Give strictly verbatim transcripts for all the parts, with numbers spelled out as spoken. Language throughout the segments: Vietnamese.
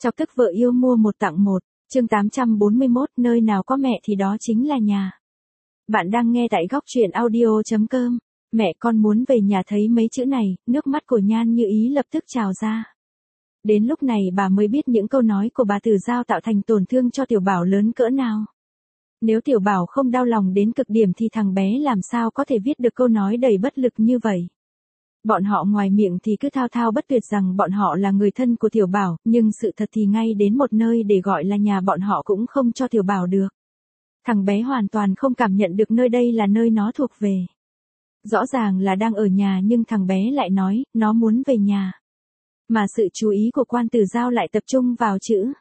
Chọc tức vợ yêu mua một tặng một, chương tám trăm bốn mươi mốt, nơi nào có mẹ thì đó chính là nhà. Bạn đang nghe tại góc truyện audio chấm com. Mẹ con muốn về nhà thấy mấy chữ này, nước mắt của Nhan Như Ý lập tức trào ra. Đến lúc này bà mới biết những câu nói của bà Từ Giao tạo thành tổn thương cho Tiểu Bảo lớn cỡ nào. Nếu Tiểu Bảo không đau lòng đến cực điểm thì thằng bé làm sao có thể viết được câu nói đầy bất lực như vậy. Bọn họ ngoài miệng thì cứ thao thao bất tuyệt rằng bọn họ là người thân của Tiểu Bảo, nhưng sự thật thì ngay đến một nơi để gọi là nhà bọn họ cũng không cho Tiểu Bảo được. Thằng bé hoàn toàn không cảm nhận được nơi đây là nơi nó thuộc về. Rõ ràng là đang ở nhà nhưng thằng bé lại nói, nó muốn về nhà. Mà sự chú ý của quan Từ Giao lại tập trung vào chữ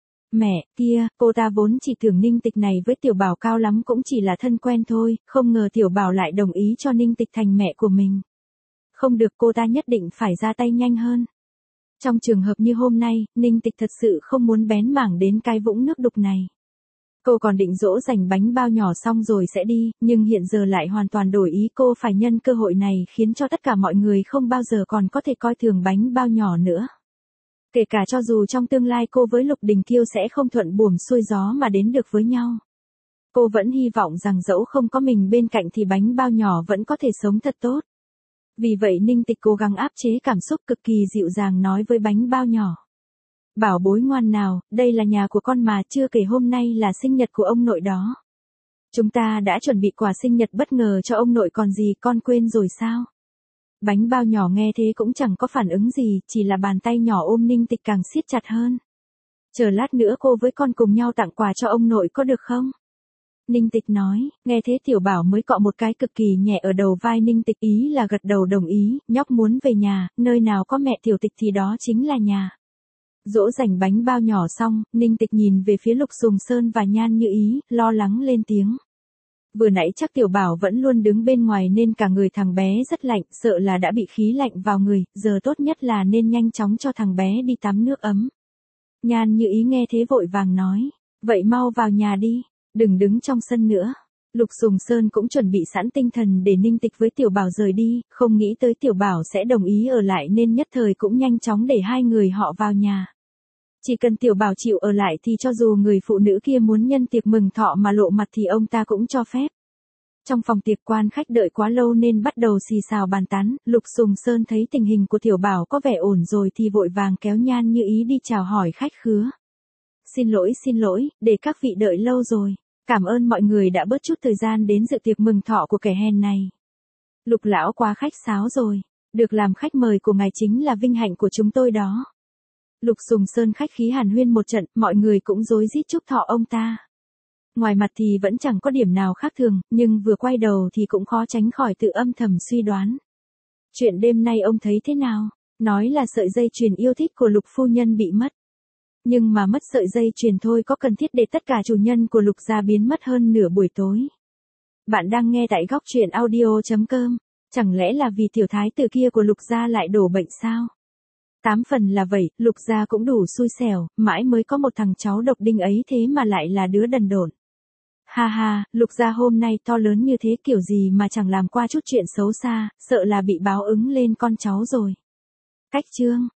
mẹ, kia, cô ta vốn chỉ tưởng Ninh Tịch này với Tiểu Bảo cao lắm cũng chỉ là thân quen thôi, không ngờ Tiểu Bảo lại đồng ý cho Ninh Tịch thành mẹ của mình. Không được, cô ta nhất định phải ra tay nhanh hơn. Trong trường hợp như hôm nay, Ninh Tịch thật sự không muốn bén mảng đến cái vũng nước đục này. Cô còn định dỗ dành bánh bao nhỏ xong rồi sẽ đi, nhưng hiện giờ lại hoàn toàn đổi ý, cô phải nhân cơ hội này khiến cho tất cả mọi người không bao giờ còn có thể coi thường bánh bao nhỏ nữa. Kể cả cho dù trong tương lai cô với Lục Đình Kiêu sẽ không thuận buồm xuôi gió mà đến được với nhau. Cô vẫn hy vọng rằng dẫu không có mình bên cạnh thì bánh bao nhỏ vẫn có thể sống thật tốt. Vì vậy Ninh Tịch cố gắng áp chế cảm xúc, cực kỳ dịu dàng nói với bánh bao nhỏ. Bảo bối ngoan nào, đây là nhà của con mà, chưa kể hôm nay là sinh nhật của ông nội đó. Chúng ta đã chuẩn bị quà sinh nhật bất ngờ cho ông nội còn gì, con quên rồi sao? Bánh bao nhỏ nghe thế cũng chẳng có phản ứng gì, chỉ là bàn tay nhỏ ôm Ninh Tịch càng siết chặt hơn. Chờ lát nữa cô với con cùng nhau tặng quà cho ông nội có được không? Ninh Tịch nói, nghe thế Tiểu Bảo mới cọ một cái cực kỳ nhẹ ở đầu vai Ninh Tịch, ý là gật đầu đồng ý, nhóc muốn về nhà, nơi nào có mẹ Tiểu Tịch thì đó chính là nhà. Dỗ dành bánh bao nhỏ xong, Ninh Tịch nhìn về phía Lục Sùng Sơn và Nhan Như Ý, lo lắng lên tiếng. Vừa nãy chắc Tiểu Bảo vẫn luôn đứng bên ngoài nên cả người thằng bé rất lạnh, sợ là đã bị khí lạnh vào người, giờ tốt nhất là nên nhanh chóng cho thằng bé đi tắm nước ấm. Nhan Như Ý nghe thế vội vàng nói, vậy mau vào nhà đi. Đừng đứng trong sân nữa. Lục Sùng Sơn cũng chuẩn bị sẵn tinh thần để Ninh Tịch với Tiểu Bảo rời đi, không nghĩ tới Tiểu Bảo sẽ đồng ý ở lại nên nhất thời cũng nhanh chóng để hai người họ vào nhà. Chỉ cần Tiểu Bảo chịu ở lại thì cho dù người phụ nữ kia muốn nhân tiệc mừng thọ mà lộ mặt thì ông ta cũng cho phép. Trong phòng tiệc, quan khách đợi quá lâu nên bắt đầu xì xào bàn tán, Lục Sùng Sơn thấy tình hình của Tiểu Bảo có vẻ ổn rồi thì vội vàng kéo Nhan Như Ý đi chào hỏi khách khứa. Xin lỗi xin lỗi, để các vị đợi lâu rồi. Cảm ơn mọi người đã bớt chút thời gian đến dự tiệc mừng thọ của kẻ hèn này. Lục lão quá khách sáo rồi, được làm khách mời của ngài chính là vinh hạnh của chúng tôi đó. Lục Sùng Sơn khách khí hàn huyên một trận, mọi người cũng rối rít chúc thọ ông ta. Ngoài mặt thì vẫn chẳng có điểm nào khác thường, nhưng vừa quay đầu thì cũng khó tránh khỏi tự âm thầm suy đoán. Chuyện đêm nay ông thấy thế nào? Nói là sợi dây chuyền yêu thích của Lục phu nhân bị mất. Nhưng mà mất sợi dây chuyền thôi có cần thiết để tất cả chủ nhân của Lục gia biến mất hơn nửa buổi tối. Bạn đang nghe tại góc truyện audio chấm com. Chẳng lẽ là vì tiểu thái tử kia của Lục gia lại đổ bệnh sao? Tám phần là vậy, Lục gia cũng đủ xui xẻo, mãi mới có một thằng cháu độc đinh ấy thế mà lại là đứa đần độn. Ha ha, Lục gia hôm nay to lớn như thế kiểu gì mà chẳng làm qua chút chuyện xấu xa, sợ là bị báo ứng lên con cháu rồi. Cách chương